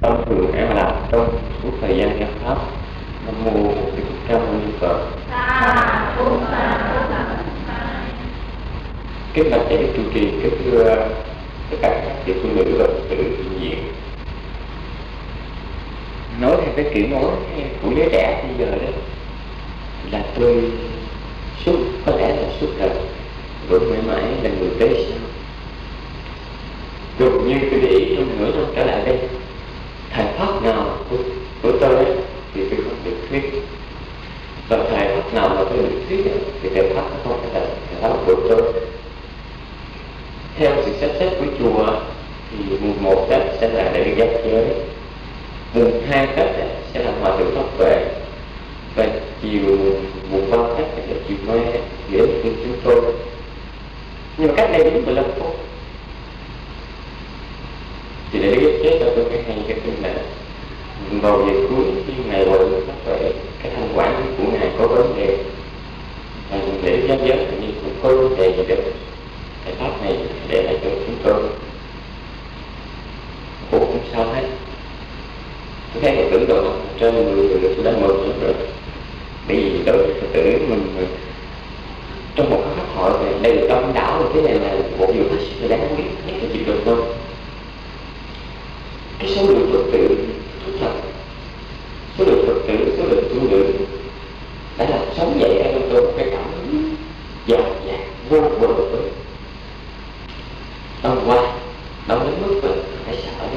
thông thường em làm trong suốt thời gian nghe pháp. Nam mô Thích Ca Mâu Ni Phật. Kính bạch thầy trụ trì, kính thưa tất cả các vị phụ nữ và Phật tử hiện diện. Nói theo cái kiểu nói của giới trẻ bây giờ đó là tôi có lẽ là suốt đời vẫn mãi mãi là người tế sao. Gần như tôi để ý trong nửa năm trở lại đây, thời pháp nào của tôi ấy, thì tôi không được thuyết, và thời pháp nào mà tôi được thuyết thì thời pháp nó không phải là thời pháp của tôi. Theo sự sắp xếp của chùa thì mùng 1 Tết sẽ là lễ giáp giới, mùng 2 Tết sẽ là hòa thượng pháp vệ, và chiều mùng 3 Tết là chiều mai lễ của chúng tôi. Nhưng mà cách đây đến 15 phút thì để ghép chế cho tôi cái hay cái tin là vào về cuối khi ngày hội pháp vệ, cái thanh quản của ngài có vấn đề, lễ giáp giới thì như cũng có vấn đề gì đó. Thầy pháp này để lại cho chúng tôi. Ủa cũng sao hết. Tôi thấy Phật tử rồi trên người tôi đã mừng lắm rồi. Bởi vì đối với Phật tử mình trong một cái pháp hội này đây là đông đảo như thế này là một điều hết sức là đáng quý nhất là chịu được không? Cái số lượng Phật tử thú thật, số lượng Phật tử, số lượng tu nữ đã làm sống dậy ở trong tôi một cái cảm hứng dạt vô bờ bến. Đông qua, đông đến mức mà phải sợ đó.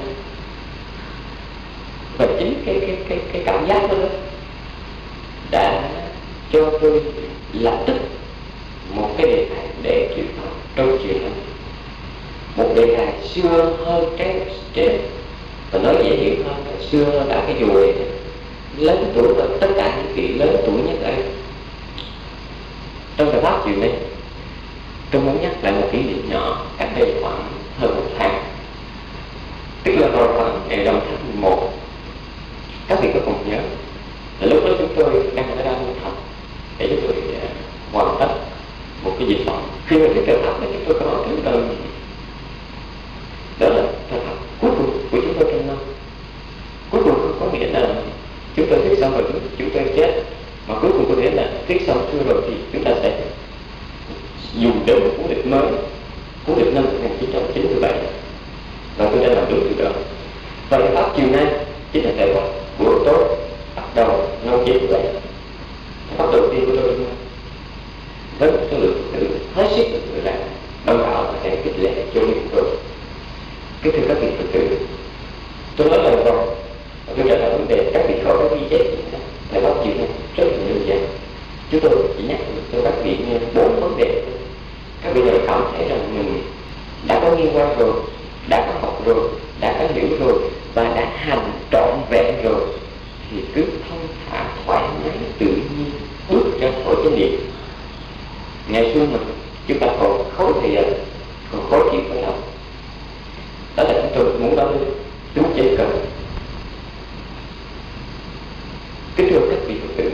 Và chính cái cảm giác đó đã cho tôi lập tức một cái đề tài để chuyển học trong chuyện đó. Một đề tài xưa hơn cái và nói dễ hiểu hơn là xưa đã cái chùa này lớn tuổi và tất cả những vị lớn tuổi nhất ở trong thời pháp chuyện này. Tôi muốn nhắc lại một kỷ niệm nhỏ cách đây khoảng hơn một tháng, tức là vào khoảng ngày đầu tháng 11. Các vị có còn nhớ là lúc đó chúng tôi đang ở Đan Thập để chúng tôi hoàn tất một cái dịch phẩm. Khi mà cái thời pháp đó chúng tôi có nói thứ đơn, đó là thời pháp cuối cùng của chúng tôi trong năm. Cuối cùng có nghĩa là chúng tôi thuyết xong rồi chúng tôi chết, mà cuối cùng có nghĩa là thuyết xong chưa rồi thì chúng ta sẽ dùng đến một cuốn lịch mới, cuốn lịch năm 1997, và tôi đã làm đúng điều đó. Và cái pháp chiều nay chính là thời pháp buổi tối bắt đầu nấu chế như vậy. Pháp đầu tiên của tôi với một số lượng tử hết sức người làm đông đảo và sẽ kích lệ cho chúng tôi. Kính thưa các vị Phật tử, tôi nói lời rồi tôi trả lời vấn đề các vị khỏi có ghi chép gì đó. Thời pháp chiều nay rất là đơn giản. Chúng tôi chỉ nhắc cho các vị nghe 4 vấn đề. Các vị đều cảm thấy rằng mình đã có nghiên quan rồi, đã có học rồi, đã có hiểu rồi và đã hành trọn vẹn rồi thì cứ thông thả thoải mái tự nhiên bước ra khỏi cái niệm. Ngày xưa mà chúng ta còn khối thì còn khó chịu phải lòng. Đó là chúng tôi muốn nói đúng trên cần. Kính thưa các vị Phật tử,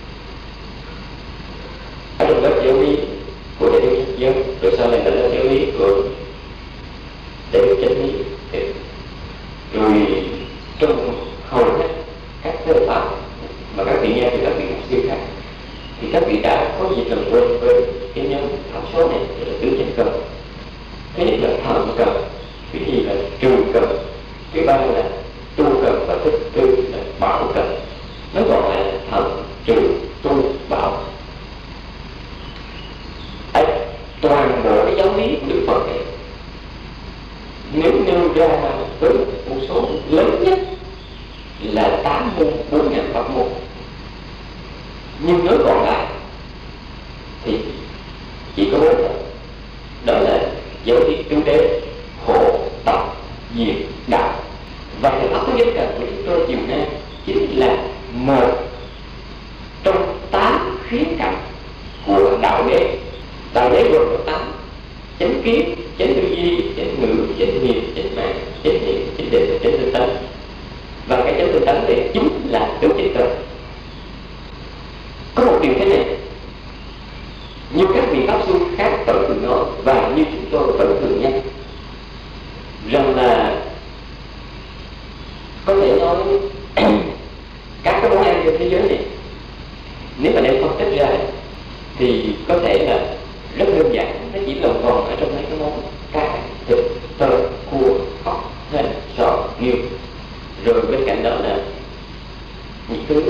ở trong lớp giáo lý của Đại Đức Giác Giới, rồi sau này là lớp giáo lý của Đại Đức Chánh Lý, rồi trong hầu hết các thơ pháp mà các vị nghe từ các vị học sư khác thì các vị đã có gì lần quen với cái nhóm học số này là tứ chánh cần. Cái gì là thầm cần, cái gì là trừ cần, cái ba là tu cần và thứ tư là bảo cần. Nó gọi là thầm, trừ, tu, bảo. Toàn bộ cái giáo lý của Đức Phật này nếu nêu ra với một số lớn nhất là 8 môn 4.000 pháp môn, nhưng nếu còn lại thì chỉ có 4 thôi. Đó là giáo lý tứ đế, khổ, tập, diệt, đạo. Và thời pháp của dân cần của chúng tôi chiều nay chính là một trong 8 khía cạnh của đạo đế. Đạo đế gồm có 8: chánh kiến, chánh tư duy, chánh ngữ, chánh nghiệp, chánh mạng, chánh niệm, chánh định, chánh tinh tấn. Và cái chánh tinh tấn này chính là tứ chánh cần. Có một điều thế này, như các vị pháp sư khác vẫn thường nói và như chúng tôi vẫn thường nhắc rằng là có thể nói các cái món ăn trên thế giới này, nếu mà đem phân tích ra thì có thể là rất đơn giản, nó chỉ lồng vòng ở trong mấy cái món cá, thịt, tôm, cua, ốc, hến, sò, nghêu, rồi bên cạnh đó là những thứ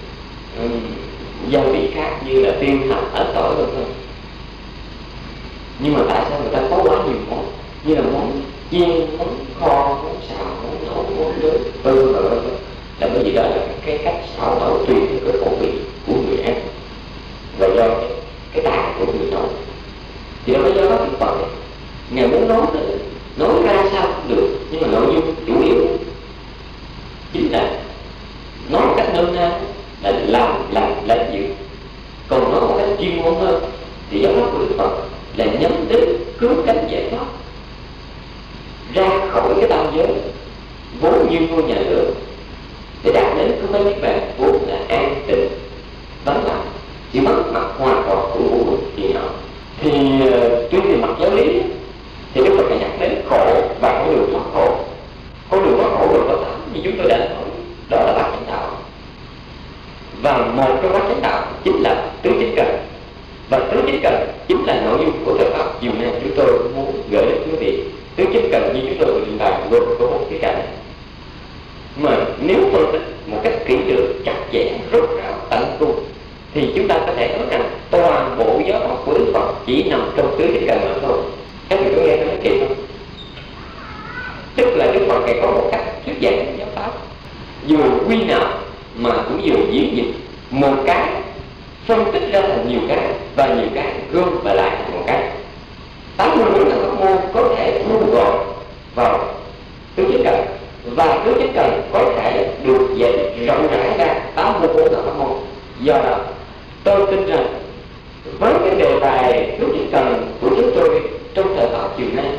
gia vị khác như là tiêu, hành, ớt, tỏi vân vân. Nhưng mà tại sao người ta có quá nhiều món, như là món chiên, món kho, món xào, món nấu, món nướng, vân vân, là bởi vì đó là cái cách xào nấu tùy theo cái khẩu vị của người ăn và do cái tài của người nấu. Thì đâu có do đó thực phẩm này, ngài muốn nói ra sao cũng được, nhưng mà nội dung chủ yếu chính là nói một cách nôm na là làm dự. Còn nói một cách chuyên môn hơn thì giáo pháp của Đức Phật là nhắm đến cứu cánh giải thoát ra khỏi cái tam giới vốn như ngôi nhà lửa để đạt đến cái mấy niết bàn vốn là an tịnh vắng lặng, chỉ mất mặt hoàn toàn của vũ thì nhỏ. Thì tuy về mặt giáo lý thì Đức Phật phải nhắc đến khổ và con đường thoát khổ. Con đường thoát khổ rồi có tám như chúng tôi đã nói, đó là bát chánh đạo. Và một trong bát chánh đạo chính là tứ chính cần. Và tứ chính cần chính là nội dung của thời Pháp chiều nay chúng tôi muốn gửi đến quý vị. Tứ chính cần như chúng tôi vừa trình bày gồm có một cái cạnh. Mà nếu phân tích một cách kỹ lưỡng, chặt chẽ, rốt ráo, tận tu thì chúng ta có thể nói rằng toàn bộ giáo pháp của Đức Phật chỉ nằm trong tứ chính cần mà thôi. Các vị có nghe tôi nói kịp không? Tức là Đức Phật này có một cách thuyết giảng giáo pháp vừa quy nạp mà cũng vừa diễn dịch một cái, phân tích ra thành nhiều cái và nhiều cái gom và lại thành một cái. 84 là pháp môn có thể thu gọn vào tứ chính cần, và tứ chính cần có thể được dạy rộng rãi ra 84 là pháp môn. Do đó tôi tin rằng với cái đề tài tứ chính cần của chúng tôi trong thời Pháp chiều nay,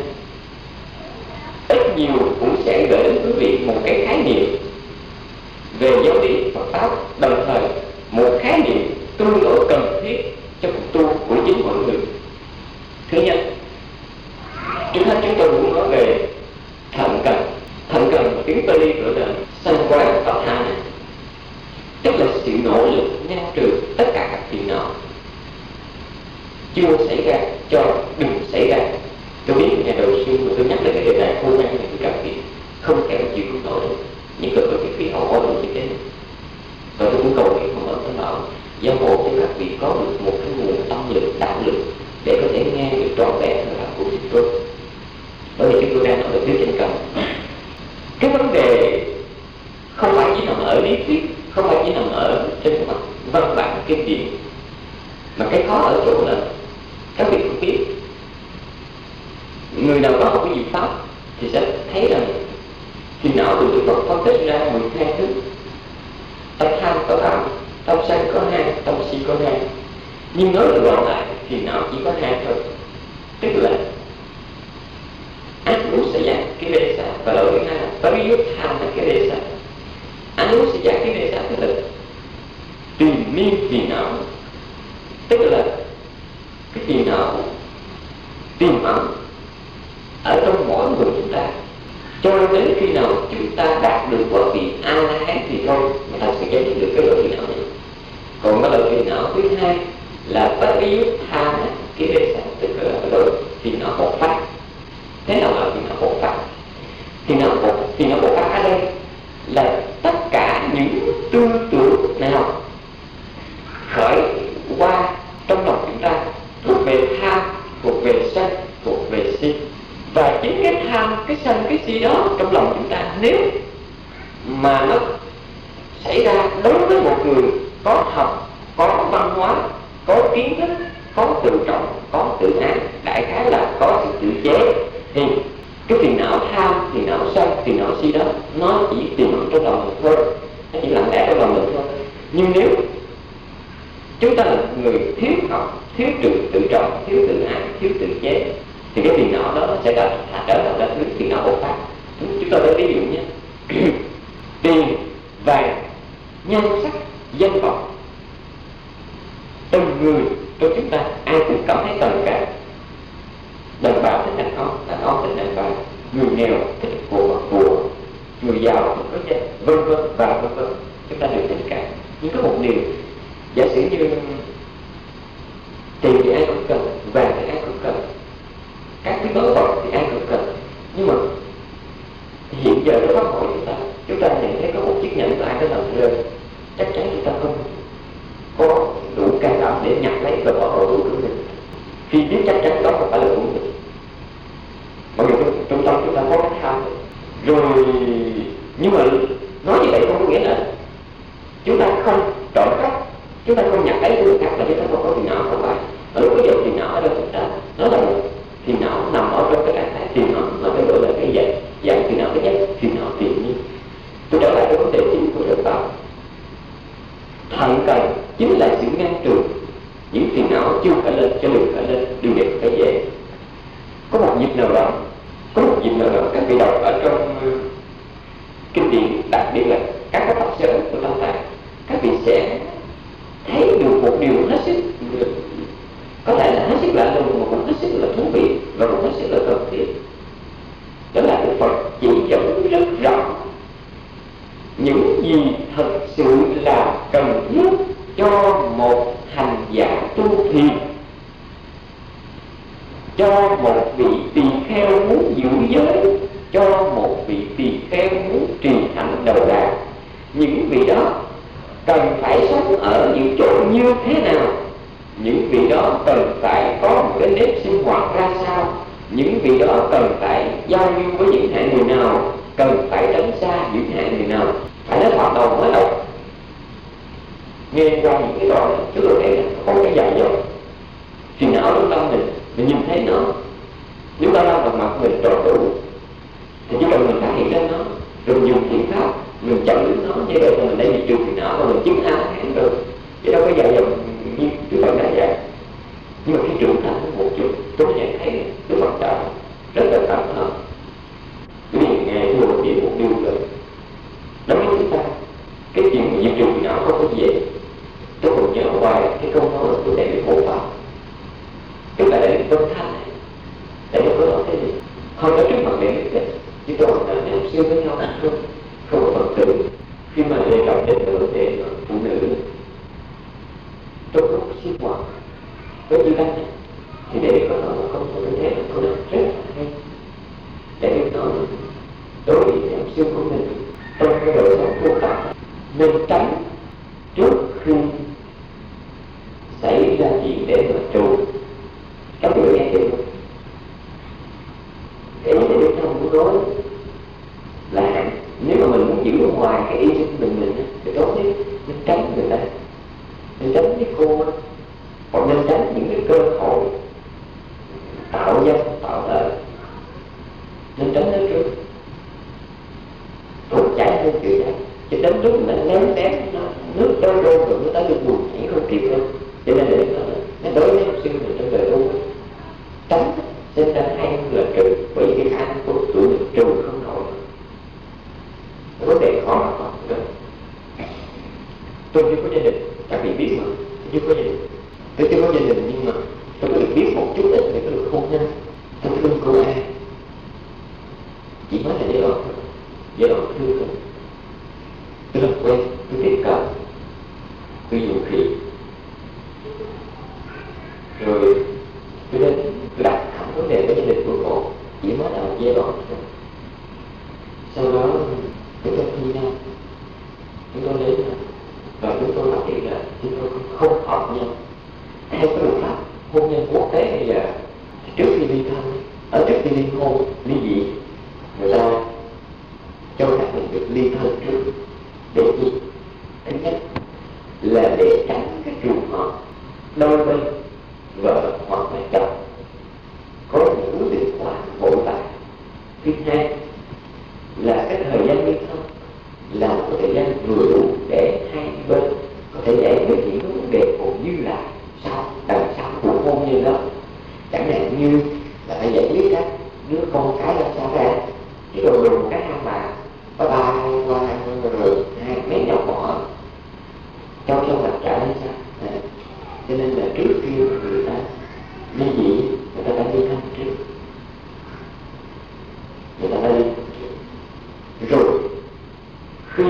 ít nhiều cũng sẽ gửi đến quý vị một cái khái niệm về giáo lý Phật pháp, đồng thời một khái niệm tương đối cần thiết cho cuộc tu của chính mọi người. Thứ nhất, trước hết chúng tôi muốn nói về thận cần. Thận cần tiếng Pali gọi là Sanquayatthana, tức là sự nỗ lực ngăn trừ tất cả các phiền não chưa xảy ra cho đừng xảy ra. Tôi biết nhà đầu sư mà tôi nhắc đến cái đề tài khô khan này của các vị không khéo chịu không nổi những cái khí hậu quá độ như thế này. Và tôi cũng cầu nguyện không ở Thánh Bảo giáo hộ cho các vị có được một cái nguồn tâm lực, đạo lực để có thể nghe được trọn vẹn lời đạo của chúng tôi. Bởi vì chúng tôi đang nói về tứ chính cần. Cái vấn đề không phải chỉ nằm ở lý thuyết, không phải chỉ nằm ở trên mặt văn bản kinh điển, mà cái khó ở chỗ là các vị cũng biết, người nào có học cái gì pháp thì sẽ thấy rằng phiền não của Đức Phật phân tích ra 12 thứ. Tâm tham có 8, tâm sân có 2, tâm si có 2. Nhưng nói gọn lại phiền não chỉ có 2 thôi, tức là Anusaya Kilesa và loại thứ hai là Pariyuthana Kilesa. Anusaya Kilesa tức là tìm miên phiền não, tức là cái phiền não tiềm ẩn ở trong mỗi người chúng ta, cho đến khi nào chúng ta đạt được quả vị A-la-hán thì thôi mà ta sẽ giải quyết được cái loại phiền não này. Còn cái loại phiền não thứ hai là Pariyuthana Kilesa, tức là loại phiền não bộc phát. Thế nào là phiền não bộc phát? Phiền não bộc phát ở đây là tất cả những tư tưởng nào khởi qua trong lòng chúng ta thuộc về tham, thuộc về sân, thuộc về si. Và chính cái tham, cái sân, cái si đó trong lòng chúng ta, nếu mà nó xảy ra đối với một người có học, có văn hóa, có kiến thức, có tự trọng, có tự ái, đại khái là có sự tự chế, thì cái phiền não tham, phiền não sân, phiền não si đó nó chỉ tiềm ẩn trong lòng mình thôi, nó chỉ lặng lẽ trong lòng mình thôi. Nhưng nếu chúng ta là người thiếu học, thiếu tự trọng, thiếu tự ái, thiếu tự chế, thì cái phiền não đó sẽ trở thành là thứ phiền não bộc phát. Chúng ta lấy ví dụ nhé. Tiền, vàng, nhan sắc, danh vọng, từng người trong chúng ta ai cũng cảm thấy cần cả. Đàn bà thích đàn ông thích đàn bà, người nghèo thích của, người giàu thích có danh. vân vân và vân vân. Chúng ta đều tình cảm. Nhưng có một điều, giả sử như tiền thì ai cũng cần, vàng thì ai cũng cần, các cái đồ vật thì ai cũng cần, nhưng mà hiện giờ trong xã hội chúng ta nhận thấy có một chiếc nhẫn của ai đó làm rơi, chắc chắn chúng ta không có đủ can đảm để nhặt lấy và bỏ vào túi của mình, khi biết chắc chắn đó không phải là của mình. Mặc dù trong tâm chúng ta có cái tham rồi, nhưng mà nói như vậy không có nghĩa là chúng ta không trộm cắp, chúng ta không nhặt lấy của người khác là chúng ta không có phiền não, không phải. Mà lúc bây giờ phiền não ở đâu chúng ta, nó là một phiền não nằm ở trong cái trạng thái phiền não mà cái gọi là cái dạng phiền não thứ nhất, phiền não tự nhiên. Tôi trở lại cái vấn đề chính của đời Pháp. Thận cần chính là sự ngăn trừ những phiền não chưa phải lên, cho đừng phải lên, đừng để phải về. Có một dịp nào đó, các vị đọc ở trong kinh điển, đặc biệt là các cái tập sớ của Tam Tạng, các vị sẽ thấy được một điều hết sức, có thể là hết sức lạ lùng mà cũng hết sức là thú vị và cũng hết sức là cần thiết. Đó là Đức Phật chỉ dẫn rất rõ những gì thật sự là cần thiết cho một hành giả tu thiền, cho một vị tỳ kheo muốn giữ giới, cho một vị tỳ kheo muốn trì hạnh đầu đà. Những vị đó cần phải sống ở những chỗ như thế nào, những vị đó cần phải có một cái nếp sinh hoạt ra sao, những vị đó cần phải giao lưu với những hạng người nào, cần phải tránh xa những hạng người nào. Phải nói hoạt đầu mới đầu nghe qua những cái đoạn trước rồi để có cái dạy dỗ phiền não trong tâm mình nhìn thấy nó. Nếu ta đang bằng mặt mình tròn đủ thì chỉ cần mình phát hiện ra nó, rồi mình dùng thiện pháp, mình chặn đứng nó, như vậy là mình đã diệt trừ phiền não và mình chứng A Hán rồi, chứ đâu có dạy dỗ như Đức Phật đã dạy. Nhưng mà khi trưởng thành một chút, tôi nhận thấy Đức Phật đã rất là cẩn thận. Vì nghe tôi một điều rồi đối với chúng ta, cái chuyện mà diệt trừ phiền não không có dễ. Tôi còn nhớ hoài cái câu nói của Đại Đức Hộ Pháp, tức là Đại Đức Vân Thanh này. Đại Đức có nói thế gì? Không có trước mặt Đại Đức đấy, chứ tôi còn nói em xưa với nhau không có Phật tử. Khi mà đề cập đến vấn đề phụ nữ trong lúc sinh hoạt với chư Tăng này, thì Đại Đức có nói một câu như thế là câu nói rất là hay. Đại Đức nói đối với em xưa của mình trong cái đời sống tu tập nên tránh trước khi xảy ra chuyện để mà trù. Các vị nghe hiểu không? Cái ý để trong buổi nói là nếu mà mình muốn giữ ở ngoài cái ý của mình thì tốt nhất nên tránh người ta, nên tránh cái cô, hoặc nên tránh những cái cơ hội tạo danh tạo lợi, nên tránh nó trước. Thuốc chảy hơn chuyện này, chứ đến lúc mình ném tém nước đôi rồi người ta được buồn chảy không kịp đâu. Cho nên để nó đối với học sinh mình trong đời tu tránh sinh ra hay là trừ, bởi vì cái khả năng của tụi mình trừ không nổi. Vấn đề khó mà còn nữa. Tôi chưa có gia đình, các vị biết mà, chưa có gia đình. Tôi chưa có gia đình nhưng mà tôi có được biết một chút ít về cái luật hôn nhân. Tôi thương cô A, chỉ mới là giai đoạn thương thôi. Tôi làm quen, tôi tiếp cận, tôi dùng khí, rồi tôi lên tôi đặt thẳng vấn đề với gia đình của cô, chỉ mới là một giai đoạn thôi. Sau đó chúng tôi thi nhau, chúng tôi lấy nhau và chúng tôi phát hiện là chúng tôi không hợp nhau. Theo cái luật pháp hôn nhân quốc tế bây giờ, trước khi ly thân, ở trước khi ly hôn, ly dị, người ta cho các mình được ly thân trước. Để gì? Thứ nhất là để tránh cái trường hợp đôi bên vợ hoặc là chồng có những quyết định quá vội vàng. Thứ hai là cái thời gian ly thân là một thời gian vừa đủ để hai bên có thể giải quyết những vấn đề còn dư lại sau đằng sau cuộc hôn nhân đó. Chẳng hạn như là phải giải quyết các đứa con cái làm sao ra, chứ đồ đùng cái hai bà có ba rồi hai mấy nhỏ bỏ trong mặt trả lên sao. Cho nên là trước khi người ta ly dị, người ta đã ly thân trước, người ta đã ly thân trước. Rồi khi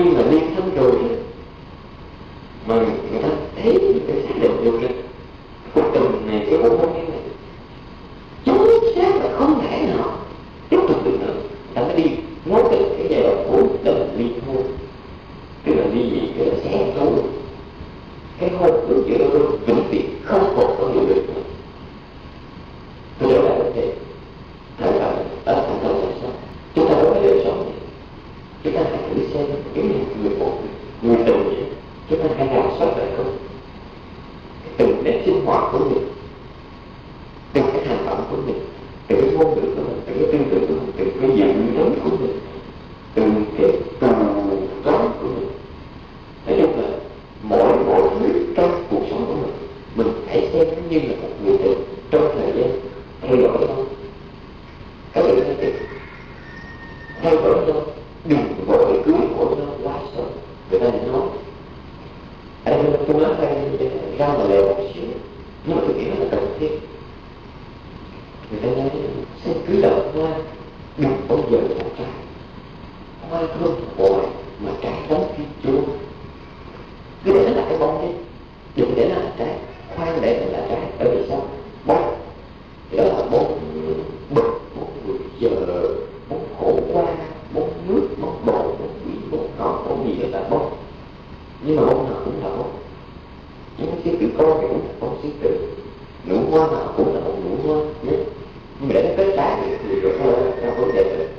khi mà ly thân rồi mà người ta thấy cái xác định được là cuộc tình này, cái cuộc hôn nhân này chính xác là không thể nào tiếp tục được nữa, ta mới đi nói cái giai đoạn cuối đó là ly hôn. Tức là ly dị, tức là xé thấu cái hôn ước giữa đôi vĩnh viễn không còn có hiệu lực nữa. Tôi trở lại vấn đề thành công là sao? Chúng ta đối với đời sống này, chúng ta hãy thử xem cái người tình vậy, chúng ta hãy rà soát lại không? Từng nét sinh hoạt của mình, từng cái hành động của mình, từng cái ngôn ngữ của mình, từng cái tư tưởng của mình, từng cái dự đoán của mình, từng cái tù đoán của mình. Nói chung là mọi thứ trong cuộc sống của mình hãy xem nó như là một người tình trong thời gian theo dõi không? Các bạn thấy chưa? Theo dõi nhau, đừng vội cưới của nhau quá sớm. Người ta nói anh tôi nói ra mà lèo một xíu, nhưng mà tôi nghĩ nó là cần thiết. Người ta nói xem cưới đợt hoa, đừng bao giờ một trái hoa thơm bội mà trái đóng khi chua. Cứ để nó là cái bông đi, đừng để nó là trái, khoan để nó là trái. Ở vì sao? Bông thì đó là bông bực, bông giờ, bông khổ qua, bông nước, bông bột, bông quỷ, bông ngọt, bông gì đó là bông. Nhưng mà bông nào cũng là bông. Những sư tử con thì cũng là bông sư tử, nụ hoa nào cũng là một nụ hoa nhé. Nhưng mà để nó kết trái thì rồi sao vấn đề rồi.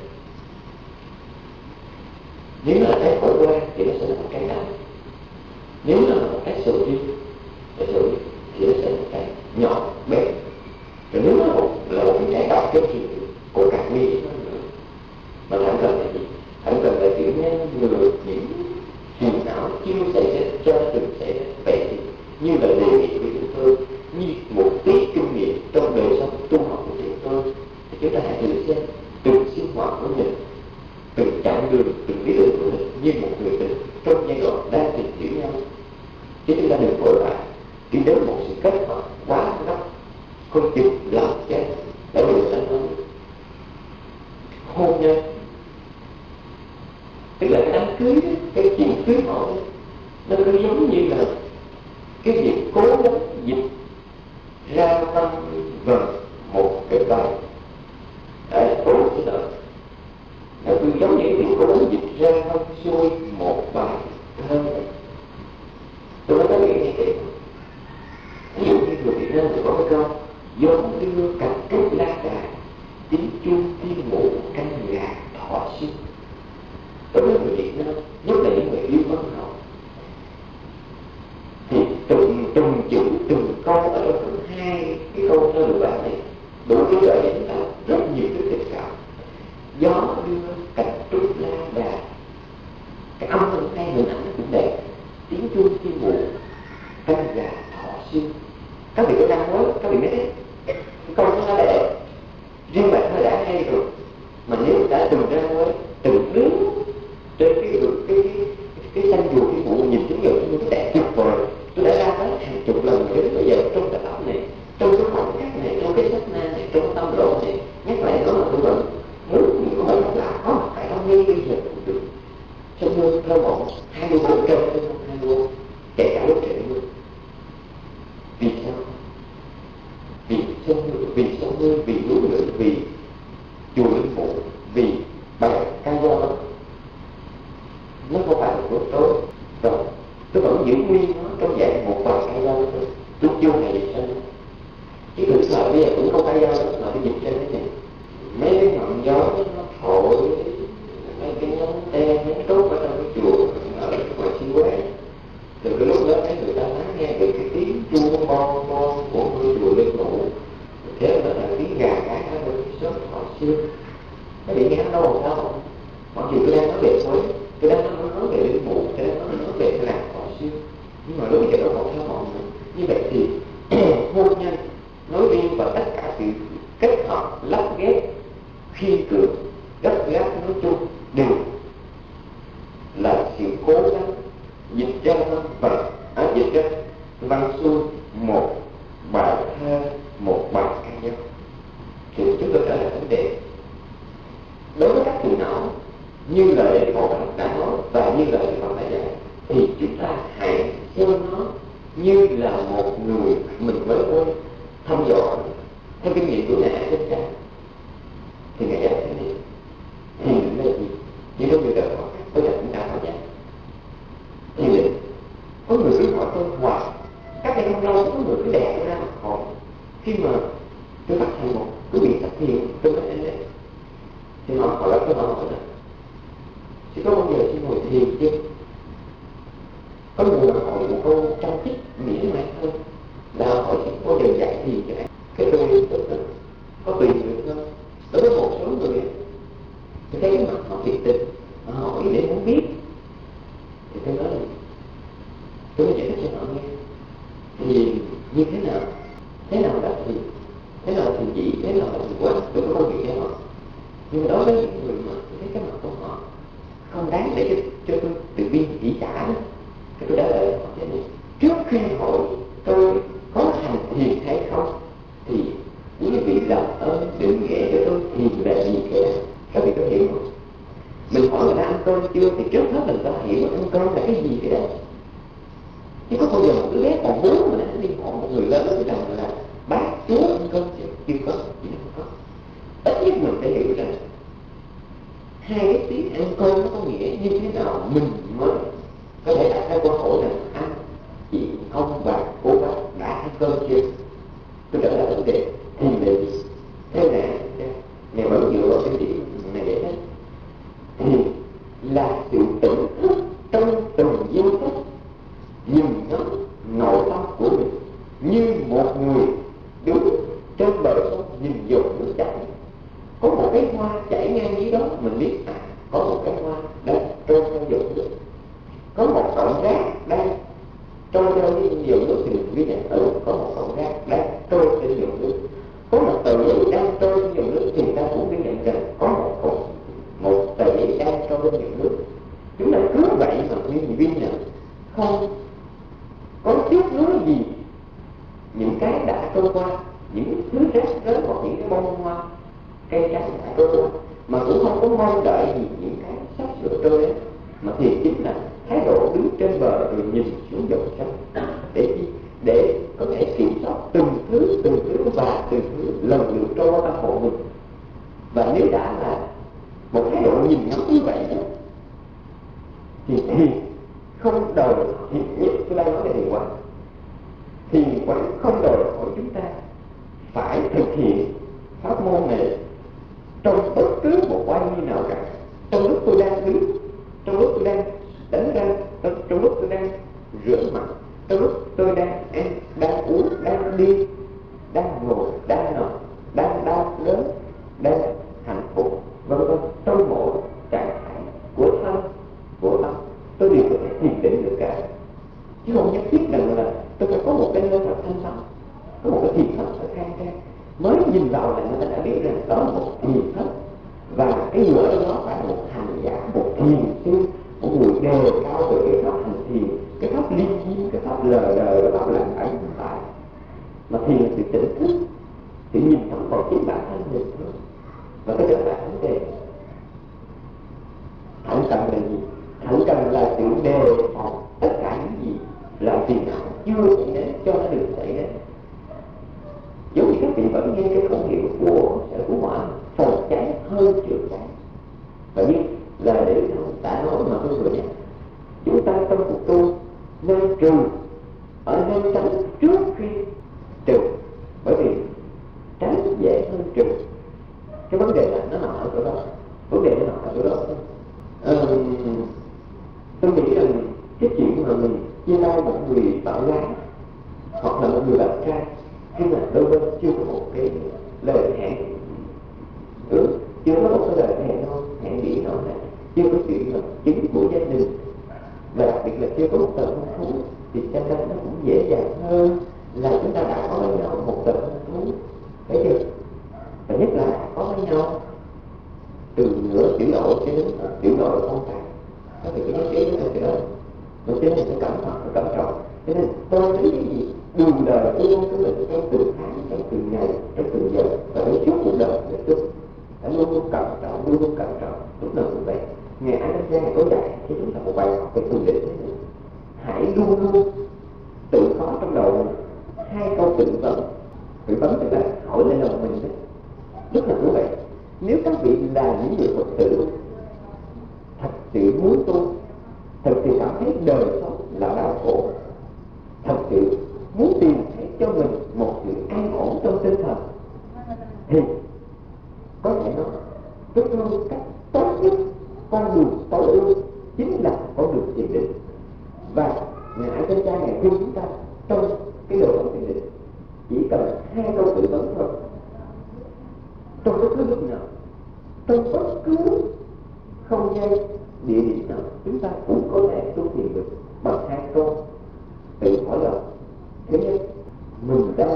Nếu là trái khổ qua thì nó sẽ là một trái đắng. Nếu là một trái sầu riêng thì nó sẽ là một trái nhỏ bé. Rồi nếu nó là một cái trái đỏ cái thì còn càng nguy hiểm hơn nữa. Mà thẳng cần là gì? Thẳng cần là kiểu ngừa những phiền não chưa xảy ra cho từng xảy ra. Vậy thì như là đề nghị của chúng tôi, như một tí kinh nghiệm trong đời sống tu học của chúng tôi, thì chúng ta hãy thử xem từng sinh hoạt của mình, từng chặng đường, từng lý tưởng của mình như một người tình trong giai đoạn đang tìm hiểu nhau. Chứ chúng ta đừng vội vã đi đến một sự kết hợp quá gấp, không chịu làm chết. Bởi vì ta nói hôn nhân tức là cái đám cưới, cái chuyện cưới hỏi nó cứ giống như là cái việc cố gắng dịch ra văn gần một cái bài để cố cái đời. Nó cứ giống như việc cố gắng dịch ra văn xuôi một bài thơ. Tôi nói cái gì vậy? Ví dụ như người Việt Nam thì có cái câu gió đưa cành trúc lá đà, tiếng chuông tiên ngủ canh gà thọ sinh. Đối với người Việt Nam, nhất là những người yêu văn học, thì từng chữ từng câu ở trong hai cái câu thơ lục bát này đủ cái gợi đến ta rất nhiều cái tình cảm. Gió đưa cành trúc lá đà, cái âm thanh hay hình ảnh cũng đẹp. Tiếng chuông tiên ngủ canh gà thọ sinh. Các vị có đang nói, các vị biết cái câu nó đã đẹp, riêng bạn nó đã hay rồi. Mà nếu đã từng ra nói, từng đứng trên cái xanh dù cái vụ nhìn chúng nhiều như cái đẹp tuyệt vời, tôi đã ra tới hàng chục lần đến bây giờ trong cái áo này, trong cái khoảnh khắc này, trong cái sách na này, trong cái tâm lộ này, nhắc lại đó là tôi vẫn muốn những hỏi là có mặt tại đâu ngay bây giờ cũng được. Sông Hương thơ mộng 24 kênh 24, kể cả lúc trẻ luôn. Vì sao? Vì sông Hương, vì núi lửa, vì chùa Linh Mụ, vì bài ca dao. Nó không phải là của tôi. Rồi tôi vẫn giữ nguyên nó trong dạng một bài ca dao thôi. Tôi chưa hề dịch ra. Chứ thực sự bây giờ cũng không ca dao mà tôi dịch ra thế này. Mấy cái ngọn gió nó thổi, mấy cái nhánh te, nhánh trúc ở trong cái chùa ở ngoài Xin Quế. Từ cái lúc đó thấy người ta lắng nghe được cái tiếng chuông bon bon của ngôi chùa Linh Mụ. Thế đó là tiếng gà gáy ở bên cái xóm họ xưa. Các vị nghe nó đâu sao không? Mặc dù tôi đang nói về thôi, tôi đang nói về Linh Mụ, tôi đang nói về cái làng họ xưa. Nhưng mà lúc bây giờ nó còn theo mọi người. Như vậy thì hôn nhân nói riêng và tất cả sự kết hợp lắp ghép khi cường gấp gáp nói chung đều là sự cố gắng dịch ra văn dịch ra văn xuôi một bài thơ, một bài ca dao. Thì chúng tôi trở lại vấn đề đối với các tù não như lời Phổ đã nói và như lời như là một người mình mới thăm dò theo kinh nghiệm của Ngài trên trang. Thì Ngài dạy thế này, thiền định là gì? Như trong người đời họ tôi dạy chúng ta phải dạy thiền định. Có người cứ hỏi tôi hoài, các ngày không lâu có người cứ đè ra mặt hỏi, khi mà tôi bắt thành một cứ bị tập thiền tôi nói anh đấy, thì họ hỏi tôi hỏi là chứ có bao giờ chị ngồi thiền chưa? Có người hỏi một câu trong thích nghĩa mà thôi, là hỏi có giờ dạy thiền cho em. Cái tôi có tùy được không? Đối với một số người thì thấy cái mặt họ thiệt tình, họ hỏi để muốn biết, thì tôi nói là tôi mới giải thích cho họ nghe. Thì như thế nào? Thế nào là thiền? Thế nào là thiền chỉ? Thế nào là thiền quán? Tôi có công việc cho họ. Nhưng đối với những người mà tôi thấy cái mặt của họ không đáng để cho tôi tự biên chỉ trả đó, thì tôi đã lời họ thế này: trước khi hỏi tôi có hành thiền hay không thì quý vị làm ơn đừng nghe cho tôi thiền là gì cả. Các vị có hiểu không? Mình hỏi người ta ăn cơm chưa thì trước hết mình phải hiểu ăn cơm là cái gì cái đó. Chứ có bao giờ một đứa bé còn muốn mà nó đi hỏi một người lớn cái rằng là bác chúa ăn cơm chưa có, chỉ không có. Ít nhất mình phải hiểu rằng hai cái tiếng ăn cơm nó có nghĩa như thế nào mình mới có thể đặt ra câu hỏi rằng anh chị ông bà cô bác đã ăn cơm chưa. Tôi trả lời vấn đề thì là gì? Thế này ngày mới dựa vào cái điểm này để thấy thì là sự tỉnh thức trong từng giây phút, nhìn ngắm nội tâm của mình như một người đứng trên bờ sông nhìn dòng nước chảy. Có một cái hoa chảy ngang dưới đó, mình biết có một cái hoa đang trôi theo dòng nước, có một cọng rác đang trôi theo dòng nước thì mình biết rằng có một cọng rác đang trôi trên dòng nước, có một tờ giấy đang trôi trên dòng nước thì ta cũng biết nhận rằng có một tờ giấy đang trôi trên dòng nước. Chúng ta cứ vậy mà nguyên viên nhận không có tiếc nuối gì những cái đã trôi qua, những thứ rác rớt hoặc những cái bông hoa cây trắng đã trôi qua, mà cũng không có mong đợi gì những cái sắp sửa trôi đến, mà thì chính là thái độ đứng trên bờ rồi nhìn xuống dòng sông để có thể kiểm soát từng thứ và từng thứ lần lượt trôi qua tâm hồn mình. Và nếu đã là một thái độ nhìn ngắm như vậy đó, thì không đòi thì nhất tôi đang nói về thiền quán. Thiền quán không đòi hỏi chúng ta phải thực hiện pháp môn này trong bất cứ một oai nghi nào cả. Trong lúc tôi đang đứng, trong lúc tôi đang đánh răng, trong lúc tôi đang rửa mặt, trong lúc tôi đang ăn, đang uống, đang đi, đang ngồi, đang nằm, đang đau đớn, đang hạnh phúc, vân vân, trong mỗi trạng thái của thân, của tâm, tôi đều có thể thiền định được cả. Chứ không nhất thiết rằng là tôi phải có một cái nơi thật thanh tâm, có một cái thiền thất thật khang trang mới nhìn vào là người ta đã biết rằng đó là một thiền thất, và cái người ở đó phải là một hành giả, một thiền sư, một người đề cao về cái pháp hành thiền, cái pháp ly nhiên, cái pháp lờ đờ, cái pháp lặng ẩn hiện tại. Mà thiền là sự tỉnh thức, sự nhìn thẳng vào chính bản thân mình thôi. Và cái trở lại vấn đề thẳng cần là gì? Thẳng cần là sự đề phòng tất cả những gì làm phiền não chưa xảy đến cho nó đừng xảy đến. Giống như các vị vẫn nghe cái khẩu hiệu của Sở Cứu Hỏa: phòng cháy hơn chữa cháy. Và như là để đã nói mà tôi vừa nhắc, chúng ta trong cuộc tu nên trừ ở nơi tránh trước khi trừ, bởi vì tránh dễ hơn trừ. Cái vấn đề là nó nằm ở chỗ đó, vấn đề nó nằm ở chỗ đó. Tôi nghĩ rằng cái chuyện mà mình chia tay một người bạn gái hoặc là một người bạn trai khi mà đôi bên chưa có một cái lời hẹn, chưa có một cái lời hẹn thôi, hẹn biển thôi, chưa có chuyện là chính của gia đình, và đặc biệt là chưa có một tờ hôn thú, thì cho nên nó cũng dễ dàng hơn là chúng ta đã có với nhau một tờ hôn thú, thấy chưa? Và nhất là có với nhau từ nửa tiểu độ cho đến tiểu độ không phải, có thể cái giá trị của cái đó, và cho nên phải cẩn trọng. Cho nên tôi thấy cái gì đường đời yêu của mình trong từng tháng, trong từng ngày, trong từng giờ, và trong suốt cuộc đời của tôi phải luôn luôn cẩn trọng, lúc nào cũng vậy. Ngày An Đăng Giang có dạy cho chúng ta một bài học về tu định. Hãy luôn luôn tự có tự vấn. Tự vấn tức là hỏi lên lòng mình đấy, rất là thú vị. Nếu các vị là những người Phật tử thật sự muốn tu, thật sự cảm thấy đời sống là đau khổ, thật sự muốn tìm thấy cho mình một sự an ổn trong tinh thần, thì có thể nói rất luôn cách tốt nhất, con đường tối ưu chính là con đường thiền định. Và ngài Chân Cha ngài khuyên chúng ta trong cái đồ phẩm thiền định chỉ cần 2 câu tự vấn thôi. Trong bất cứ lúc nào, trong bất cứ không gian địa điểm nào, chúng ta cũng có thể tu thiền được bằng 2 câu tự hỏi lòng. Thứ nhất, mình đang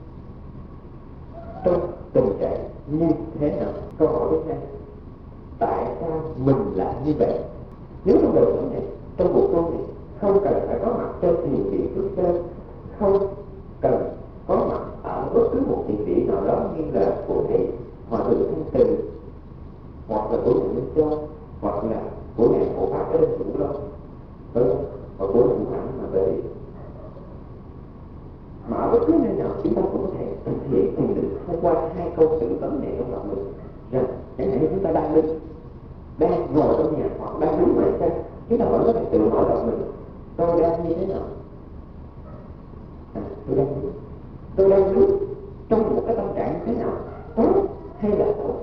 trong tình trạng như thế nào? Câu hỏi thứ hai, tại sao mình lại như vậy? Nếu trong đời sống này, trong cuộc tu này, không cần phải có mặt trên thiền viện trước trên, không cần có mặt ở bất cứ một thiền viện nào đó như là của thầy Hòa Thượng Thanh Từ, hoặc là của thầy Minh Châu, hoặc là của ngài Hộ Pháp ở đây Chủ Long, hoặc của Hữu Hạnh mà về. Mà ở bất cứ nơi nào chúng ta cũng có thể thực hiện thiền định thông qua 2 câu tự vấn này trong lòng mình. Rằng chẳng hạn như chúng ta đang ngồi trong nhà hoặc đang đứng ngoài sân, chúng ta vẫn có thể tự hỏi lòng mình: tôi đang như thế nào? Tôi đang đứng trong một cái tâm trạng như thế nào? Tốt hay là xấu?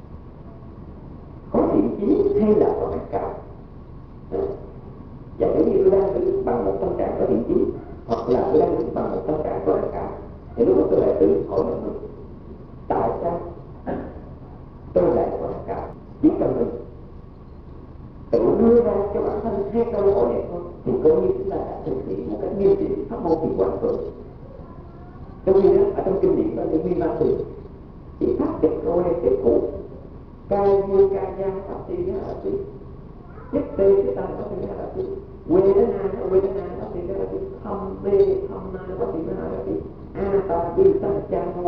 Có thiện chí hay là có ác cảm? Giả sử như tôi đang đứng bằng một tâm trạng có thiện chí, hoặc là tôi đang đứng bằng một tâm trạng có ác cảm, thì lúc đó tôi lại tự hỏi mình: tại sao tôi lại có ác cảm? Chỉ cần mình tự đưa ra cho bản thân 2 câu hỏi này thôi, thì coi như chúng ta đã thực hiện một cách nghiêm chỉnh pháp môn thiền quán rồi. Trong khi đó, ở trong kinh điển đó thì Nguyên Văn thì chỉ phát trực rồi cái cụ ca vua ca gia pháp ti đó là gì? Nhất tê cái ta nó thì là gì? Quê đến A nó thì là gì? Thâm tê thâm na nó thì là gì? A ta bi sa cha nô.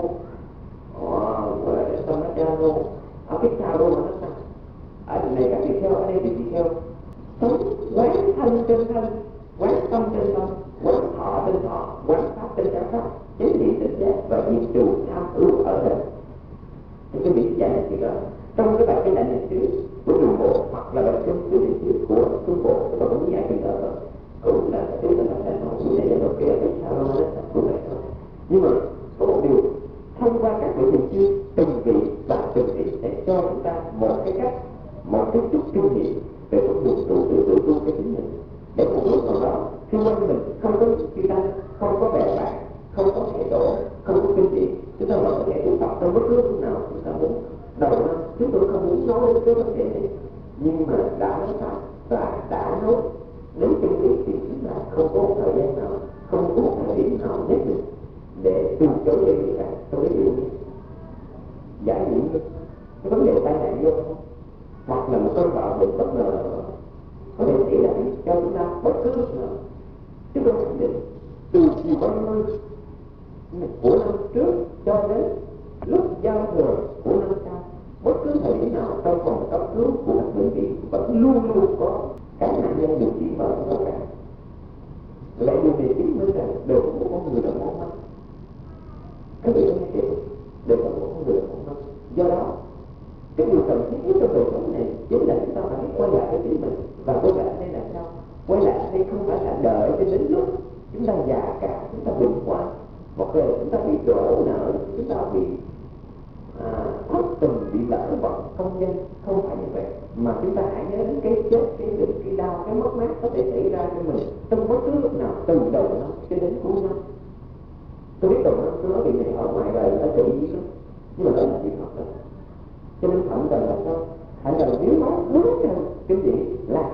Xong nó cha nô. Ở cái cha nô mà nó sao? Ở này các vị theo, ở đây thì theo sống quán thân trên thân, quán tâm trên tâm, quán thọ trên thọ, quán pháp trên pháp, chính trị tỉnh giác và diệt trừ tham ưu ở đây. Thì cái vị giải thích đó trong cái bài cái đại niệm xứ của Trung Bộ, hoặc là bài trong cái niệm xứ của Trung Bộ, và cũng giải thích đó cũng là cái đó là nói như thế là cái sao nó cũng vậy thôi. Nhưng mà có một điều, thông qua các vị thiền sư từng vị và từng vị để cho chúng ta một cái cách, một cái chút kinh nghiệm về con đường tự tu cái chính mình. Để một lúc nào đó xung quanh mình không có chư tăng, không có bè bạn, không có hệ độ, không có kinh nghiệm, chúng ta vẫn có thể tu tập trong bất cứ lúc nào chúng ta muốn. Đầu năm chúng tôi không muốn nói đến cái vấn đề này, nhưng mà đã nói pháp và đã nói đến kinh nghiệm thì chúng ta không có thời gian nào, không có thời điểm nào nhất định để từ chối để người ta. Tôi ví dụ như giải dụ như cái vấn đề tai nạn giao thông, hoặc là một cơn bão bệnh bất ngờ có thể xảy ra cho chúng ta bất cứ lúc nào. Chúng tôi khẳng định từ chiều 30 của năm trước cho đến lúc giao thừa của năm sau, bất cứ thời điểm nào trong phòng cấp cứu của các bệnh viện vẫn luôn luôn có các nạn nhân điều trị mở rộng cả. Lại điều này chứng minh rằng đều có một con người là mong manh. Các vị nghe kìa, đều có một con người là mong manh. Do đó cái điều cần thiết nhất trong đời sống này chính là chúng ta phải quay lại với chính mình. Và quay lại đây là sao? Quay lại đây không phải là đợi cho đến lúc chúng ta già cả, chúng ta bệnh hoạn, hoặc là chúng ta bị đổ nợ, chúng ta bị thất tình, bị lỡ bận công danh. Không phải như vậy, mà chúng ta hãy nhớ đến cái chết, cái bệnh, cái đau, cái mất mát có thể xảy ra cho mình trong bất cứ lúc nào, từ đầu năm cho đến cuối năm. Tôi biết đầu năm tôi nói chuyện này ở ngoài đời ở tự nhiên lắm, nhưng mà đó là chuyện thật đó. Cho nên Thận Cần là sao? Thận Cần nếu nói đúng theo kinh điển là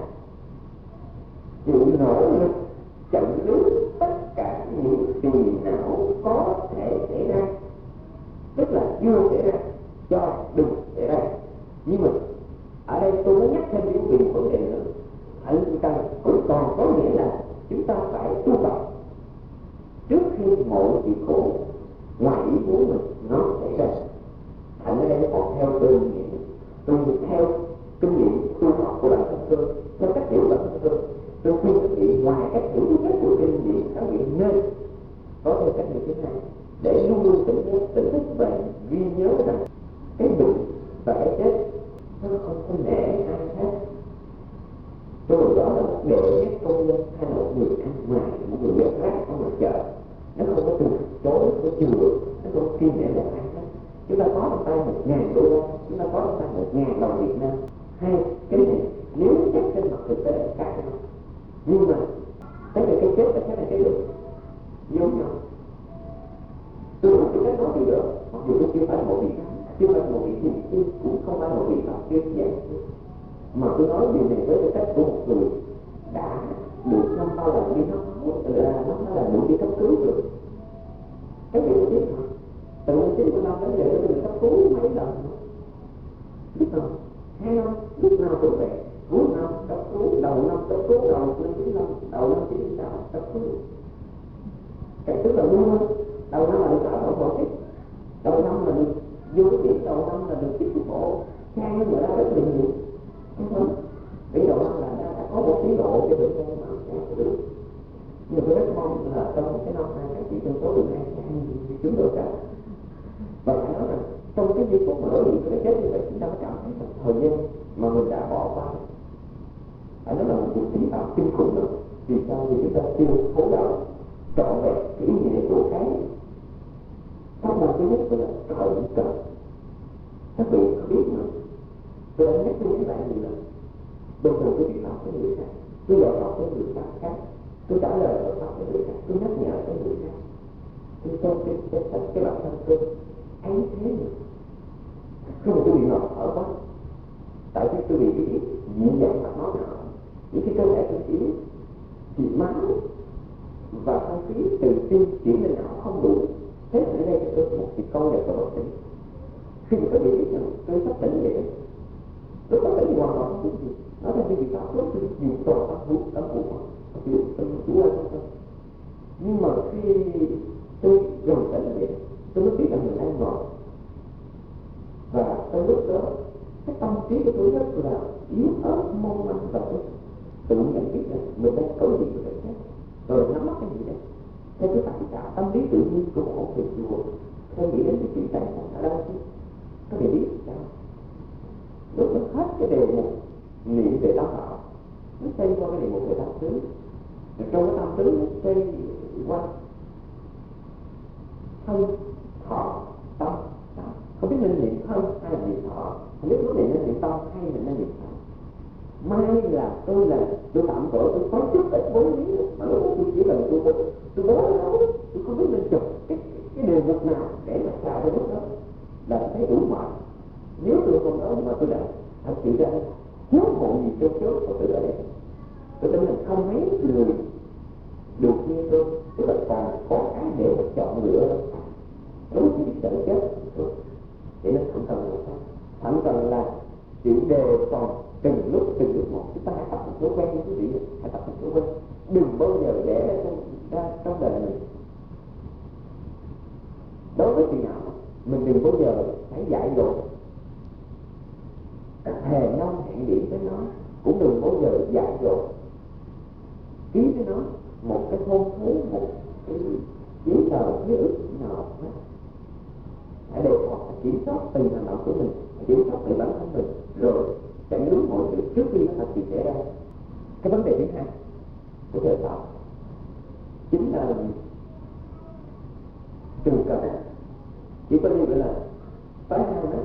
chịu nỗ lực chặn đứng tất cả những phiền não có thể xảy ra, tức là chưa xảy ra cho đừng xảy ra. Nhưng mà ở đây tôi muốn nhắc thêm những việc vấn đề nữa. Thận Cần cũng còn có nghĩa là chúng ta phải tu tập trước khi mọi chuyện khổ ngoài ý muốn mình nó xảy ra. Thành ở đây còn theo tôi theo kinh nghiệm tu học của bản thân tôi, theo cách hiểu bản thân tôi khuyên các vị ngoài cách hiểu đúng cách của kinh nghiệm, các vị nên có theo cách như thế này. để luôn luôn tỉnh giác, tỉnh thức và ghi nhớ rằng cái bệnh và cái chết nó không có nể ai hết. Tôi đó là một đệ nhất công nhân hay là một người ăn ngoài, một người vét rác ở ngoài chợ, nó không có từ chối, nó chừa, nó không kiên nể là ai hết. Chúng ta có trong tay 1.000 đô la, chúng ta có trong tay 1.000 đồng Việt Nam, hay cái này nếu chắc trên mặt thực tế là khác nhau, nhưng mà cái này cái chết và cái này cái được giống nhau. Tôi không biết cách nói gì nữa, mặc dù tôi chưa phải là một vị thánh, chưa phải là một vị thiền sư, cũng không phải là một vị pháp sư giảng, mà tôi nói điều này với tư cách của một người đã được 5-3 lần đi hấp nó là đủ đi cấp cứu được. Các vị có biết không? Từ 19 của năm đến giờ tôi được cấp cứu mấy lần nữa. Biết không? 2 năm, lúc nào cũng vậy. Cuối năm cấp cứu, đầu năm cấp cứu, đầu năm 95, đầu năm 96 cấp cứu. Cái tức là luôn đầu năm là được tạo phẫu phẫu tích, đầu năm là được vô cái điểm, đầu năm là được chích phổ, sang người ta rất là nhiều. Không? Vì đầu năm là đã có một tiến độ cho bệnh nhân mà được. Nhưng tôi rất mong là trong cái năm này các chị trong số lượng này chúng tôi cả. Và phải nói rằng trong cái giây phút mà đối diện với cái chết như vậy, chúng ta mới cảm thấy rằng thời gian mà mình đã bỏ qua phải nói là một cuộc vi phạm kinh khủng rồi. Vì sao? Vì chúng ta chưa cố gắng trọn vẹn cái ý nghĩa của cái pháp môn thứ nhất là khởi cần. Các vị có biết không? Tôi đã nhắc với các bạn nhiều lần. Bình thường tôi biết học với người khác, tôi dạy học với người khác, tôi trả lời học với người khác, tôi nhắc nhở với người khác. Tôi cho cái bản thân tôi ấy thế nữa. Khi mà tôi bị ngọt thở quá, tại vì tôi bị cái dị dạng mạch máu não, những cái cơ thể tôi yếu, thì máu và không khí từ tim chuyển lên não không đủ. Thế ở đây tôi một cái câu này của bác sĩ. Khi mà tôi bị biết rằng tôi sắp tỉnh vậy, lúc đó tỉnh hoàn toàn không biết gì. Nó là cái việc pháp lúc tôi nhiều tội pháp hút ở của tôi chủ quan không. Nhưng mà khi tôi gần tỉnh vậy, tôi mới biết là mình đang ngọt. Và tới lúc đó cái tâm trí của tôi rất là yếu ớt, mong manh, và tôi tự nhận biết là mình đang có gì với cái rồi nắm bắt cái gì đấy. Theo cái phản xạ tâm lý tự nhiên của một người chùa, tôi nghĩ đến cái chuyện tại sao ở đâu chứ? Có thể biết sao? Lúc nó hết cái đề mục niệm về tam bảo, nó xây qua cái đề mục về tam tứ. Trong cái tam tứ nó xây qua thân, thọ, tâm. Không biết nên niệm thân hay là niệm thọ, không biết lúc này nên niệm tâm hay là nên niệm thọ. May là tôi tạm cỡ tôi có chút ít bố lý, mà lúc tôi chỉ cần tôi bố đâu, tôi không biết nên chụp cái đề mục nào để mà xài cái lúc đó là thấy đủ mệt. Nếu tôi không ở mà tôi đã thật sự ra thiếu hộ gì cho chốt của tôi ở đây, tôi tin là không mấy người được như tôi, tức là còn có cái để mà chọn lựa. Tôi chỉ biết sợ chết thôi. Để nó thẳng cần là sao? Thẳng cần là chịu đề phòng từng lúc một. Chúng ta hãy tập một thói quen như quý vị, hãy tập một thói quen. Đừng bao giờ để ra trong đời mình. Đối với chuyện nào mình đừng bao giờ phải dại dột, thề non hẹn điểm với nó, cũng đừng bao giờ dại dột ký với nó một cái hôn thú, một cái giấy tờ ký ức nào hết. Hãy đề phòng, kiểm soát từng hành động của mình, kiểm soát từ bản thân mình, rồi chặn đứng mọi chuyện trước khi nó thật sự xảy ra. Cái vấn đề thứ hai của đời sau chính là trường cần. Chỉ có như là phái hai đó,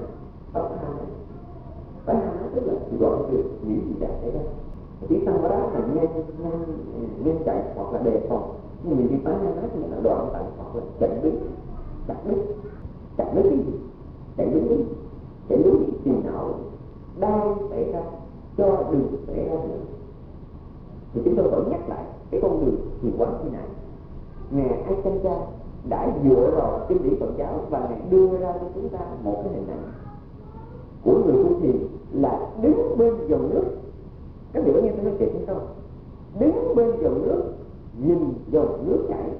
phái hai tức là đoạn từ những gì đã xảy ra. Chỉ sau đó là nhanh chạy hoặc là đề phòng. Nhưng mình đi phái hai đó thì là đoạn tại hoặc là chặn đứng cái gì, chặn đứng những chuyện nào đang xảy ra cho đừng xảy ra nữa. Thì chúng tôi vẫn nhắc lại cái con đường thiền quán như này. Ngài A Chan Cha đã dựa vào kinh điển Phật giáo và Ngài đưa ra cho chúng ta một cái hình ảnh của người tu thiền là đứng bên dòng nước. Các vị có nghe tôi nói chuyện không? Đứng bên dòng nước, nhìn dòng nước chảy.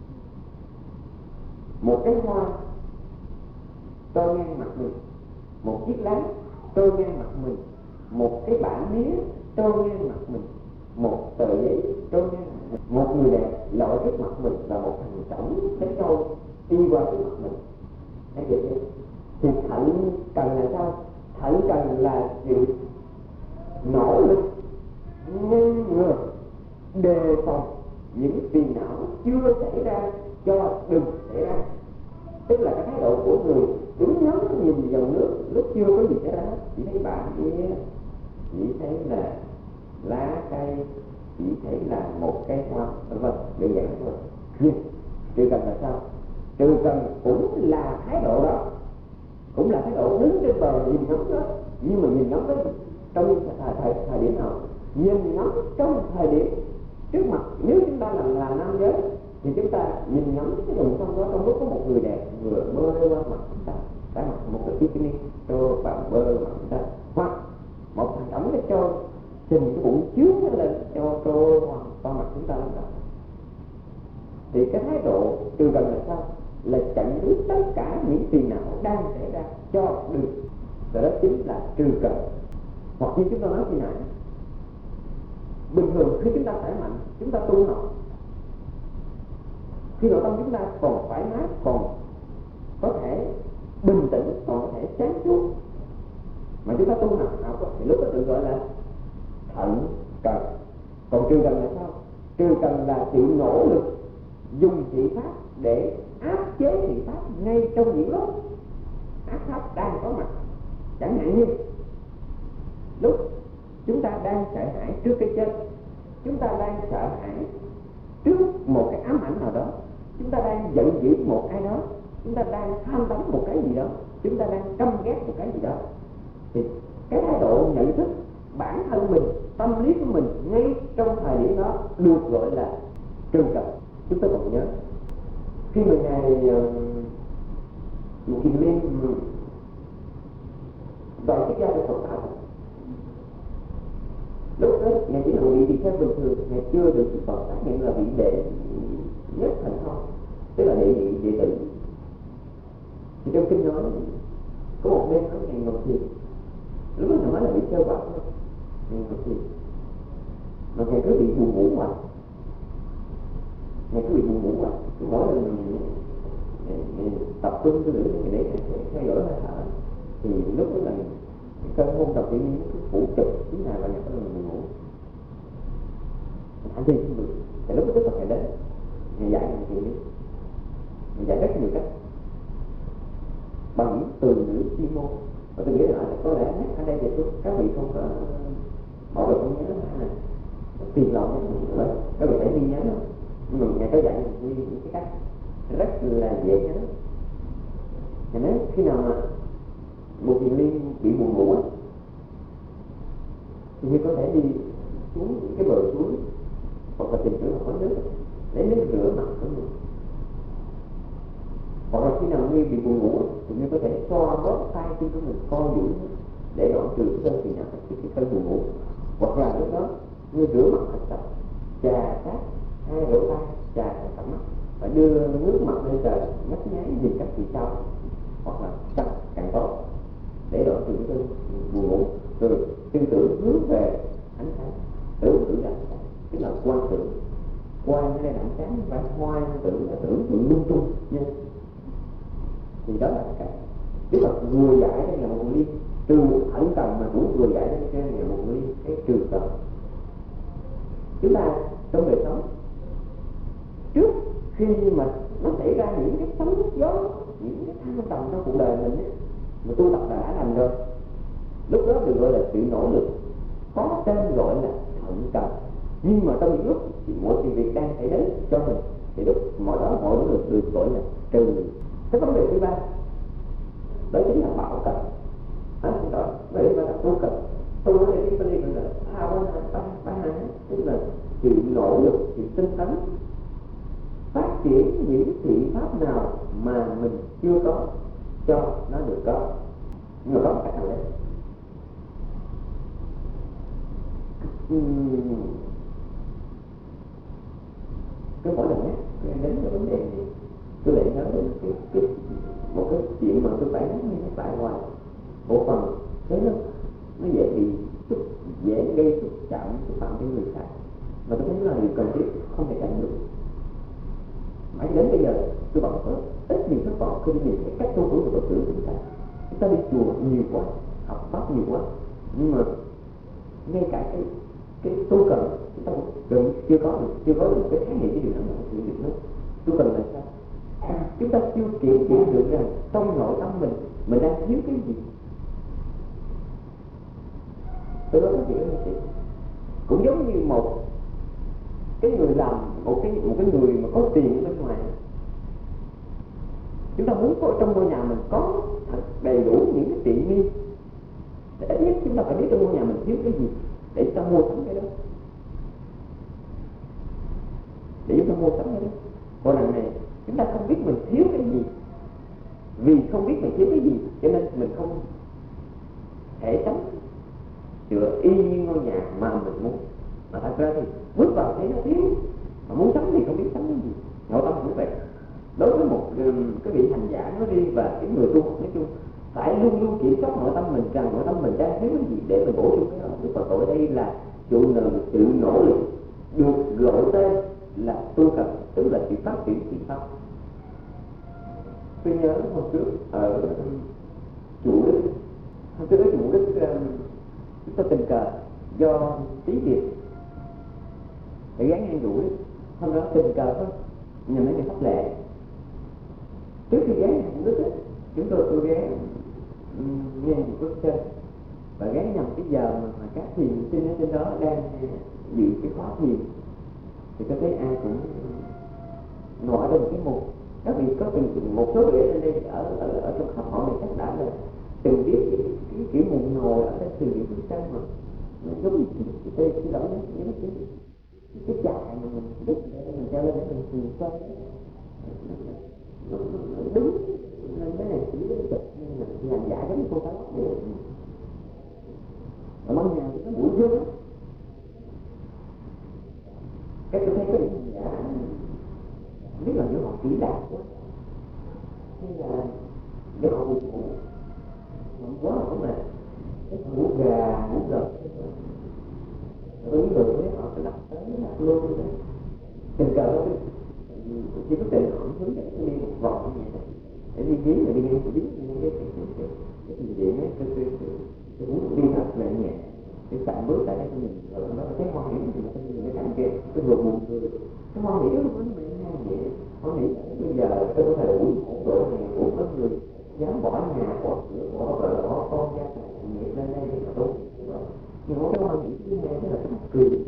Một cái hoa trôi ngang mặt mình, một chiếc lá trôi ngang mặt mình, một cái bảng mía trôi ngang mặt mình, một tờ giấy trôi ngang mặt mình, một người đẹp lội trước mặt mình và một thằng trống đánh trôi đi qua trước mặt mình. Thấy được chưa? Thì thận cần là sao? Thận cần là sự nỗ lực ngăn ngừa, đề phòng những phiền não chưa xảy ra cho đừng xảy ra. Tức là cái thái độ của người đứng nhớ nhìn dòng nước lúc chưa có gì xảy ra, chỉ thấy bạn kia, chỉ thấy là lá cây, chỉ thấy là một cây hoa, vân đơn giản thôi. Nhưng trừ cần là sao? Trừ cần cũng là thái độ đó, cũng là thái độ đứng trên bờ nhìn ngắm đó, nhưng mà nhìn ngắm đó trong thời điểm nào? Nhìn ngắm trong thời điểm trước mặt. Nếu chúng ta là nam giới thì chúng ta nhìn ngắm cái dòng sông đó trong lúc có một người đẹp vừa bơi qua mặt chúng ta, cái mặt một cái bikini cho bạn bơi qua mặt chúng ta, hoặc một thằng ống cái cho trình cái bụng chướng nó lên cho trôi qua mặt chúng ta lên đó. Thì cái thái độ trừ cần là sao? Là chặn đứt tất cả những phiền não đang xảy ra cho được. Và đó chính là trừ cần. Hoặc như chúng ta nói khi nãy, bình thường khi chúng ta khỏe mạnh, chúng ta tu học, khi nội tâm chúng ta còn thoải mái, còn có thể bình tĩnh, còn có thể sáng suốt, mà chúng ta tu học thì lúc đó được gọi là thận cần. Còn trừ cần là sao? Trừ cần là sự nỗ lực dùng thị pháp để áp chế thị pháp ngay trong những lúc ác pháp đang có mặt. Chẳng hạn như lúc chúng ta đang sợ hãi trước cái chết, chúng ta đang sợ hãi trước một cái ám ảnh nào đó, chúng ta đang giận dữ một ai đó, chúng ta đang tham đắm một cái gì đó, chúng ta đang căm ghét một cái gì đó, thì cái thái độ nhận thức bản thân mình, tâm lý của mình ngay trong thời điểm đó được gọi là trừ cần. Chúng ta còn nhớ khi mà ngài Kiền Liên đoàn xuất gia của Phật pháp, lúc đó ngài chỉ là một vị tỳ kheo bình thường, ngài chưa được Phật xác nhận là vị đệ nhất thành không, tức là đệ tử. Thì trong kinh nói có một đêm nói ngài ngồi thiền, lúc đó ngài nói là bị sơ quả thôi, ngài ngồi thiền mà ngài cứ bị buồn ngủ hoài, ngài cứ bị buồn ngủ hoài. Cứ mỗi lần mình tập trung cái lưỡi để theo dõi hơi thở, thì lúc đó là cái cơn hôn đầu tiên cứ phủ chụp chính là ngài có lần buồn ngủ. Thả đi không được, thì lúc đó tức là phải đến ngài dạy ngài chuyện đi, ngài dạy rất nhiều cách bằng những từ ngữ chuyên môn. Và tôi nghĩ là có lẽ nhắc ở đây thì các vị không có bỏ được không nhớ này tiền lòng các vị phải ghi nhớ không? Nhưng mà ngài có dạy những cái cách rất là dễ nhớ. Thì nếu khi nào mà một thiền liên bị buồn ngủ thì như có thể đi xuống những cái bờ suối hoặc là tìm chỗ nào có nước lấy nước rửa mặt của mình, hoặc là khi nào như bị buồn ngủ thì như có thể xoa bóp tay chân của mình, co duỗi để đoạn trừ cái cơn phiền não, cái cơn buồn ngủ. Hoặc là lúc đó như rửa mặt thật sạch, chà sát hai lỗ tai, chà sát cặp mắt và đưa nước mặt lên trời, nhấp nháy nhìn các vị sau, hoặc là chặt càng tốt để đoạn trừ cái cơn buồn ngủ. Rồi tư tưởng hướng về ánh sáng, tưởng là ánh sáng, tức là quan tưởng. Quan ở đây là ánh sáng và hoan tưởng là tưởng tượng lung tung nha. Thì đó là cái tức là vừa giải đây là một ly trừ ẩn cần, mà cũng vừa giải đây là một ly cái trừ cần. Chúng ta trong đời sống trước khi mà nó xảy ra những cái sóng gió, những cái thăng trầm trong cuộc đời mình ấy, mà tu tập đã thành rồi, lúc đó được gọi là sự nỗ lực, có tên gọi là thận cần. Nhưng mà trong những lúc mọi sự việc đang xảy đến cho mình thì lúc mọi nỗ lực được gọi là trừ. Cái vấn đề thứ ba đó chính là bảo cần. Đó vậy mà tu cần, tu ở đây cái vấn đề là ba tức là sự nỗ lực, sự tinh tấn phát triển những thị pháp nào mà mình chưa có cho nó được có. Nhưng mà có một cách nào đấy cứ mỗi lần nhé đến cái vấn đề này tôi lại nhớ đến cái một cái chuyện mà tôi phải nhắc lại hoài. Một phần thế nó dễ bị dễ gây xúc chạm xúc phạm đến người khác, và tôi thấy là điều cần thiết không thể tránh được. Mãi đến bây giờ tôi vẫn có ít nhiều thất vọng khi nhìn cái cách tu của người Phật tử của chúng ta đi chùa nhiều quá, học pháp nhiều quá, nhưng mà ngay cả cái tu cần chúng ta cũng chưa có được một cái khái niệm cái điều đó mà chịu được nữa. Tu cần là sao? Chúng ta chưa kiểm nghiệm được rằng trong nội tâm mình đang thiếu cái gì. Tôi nói cái chuyện này cũng giống như một cái người làm một cái người mà có tiền ở bên ngoài. Chúng ta muốn có trong ngôi nhà mình có thật đầy đủ những cái tiện nghi, ít nhất chúng ta phải biết trong ngôi nhà mình thiếu cái gì để chúng ta mua sắm cái đó, Còn lần này chúng ta không biết mình thiếu cái gì, vì không biết mình thiếu cái gì cho nên mình không thể sắm sửa y như ngôi nhà mà mình muốn. Mà thật ra thì bước vào thấy nó thiếu, mà muốn sắm thì không biết sắm cái gì. Nội tâm cũng vậy. Đối với một cái vị hành giả nó đi và cái người tu học nói chung phải luôn luôn kiểm soát nội tâm mình, rằng nội tâm mình đang thiếu cái gì để mình bổ sung cái đó. Đức Phật gọi đây là trụ nợ sự nỗ lực, được gọi tên là tu tập, tức là sự phát triển thiện pháp. Tôi nhớ hôm trước ở chùa Đức, chúng ta tình cờ do tí việc để gắn ngang rủi, hôm đó tình cờ thôi nhằm mấy ngày pháp lệ. Trước khi gán hàng Đức ấy, tôi gán ngang một bước chân và gán nhầm cái giờ mà các thiền sinh ở trên đó đang dự cái khóa thiền, thì tôi thấy ai cũng ngồi ở trong cái mục. Các vị có từng một số vị ở đây ở trong khắp họ này chắc đã là từng biết cái kiểu mụn ngồi ở đây từ những bước chân mà giống như cái đó những cái chài mà mình đứt để mình treo lên để mình thường xoay đúng nên cái này chỉ đến cực nhưng mà làm giả giống như cô ta lóc vậy. Ở trong nhà thì có mũi dương cái tôi thấy có những hành giả biết là những họ chỉ đạt quá hay là do họ buồn ngủ quá không là cái ngủ gà ngủ gật. Tôi nghĩ người thấy họ phải đặt tới đặt luôn rồi đấy. Tình cờ đó chỉ có tình họ hướng dẫn tôi đi một vòng như vậy để đi viếng rồi đi nghe tôi biết cái trình diện ấy, tôi muốn đi thật là nhẹ để tạm bước tại đây cho mình rồi nó thấy hoan hỷ thì mình nhìn cái cảnh kia tôi vừa buồn cười cái hoan hỷ đó nó mới vậy. Hoan hỷ bây giờ tôi có thể ủi hỗn độ này của có người dám bỏ nhà bỏ cửa bỏ vợ bỏ con gia tài nghiệp lên đây để mà tốt nhưng mà cái hoan hỷ thứ hai đó là cái mặt cười.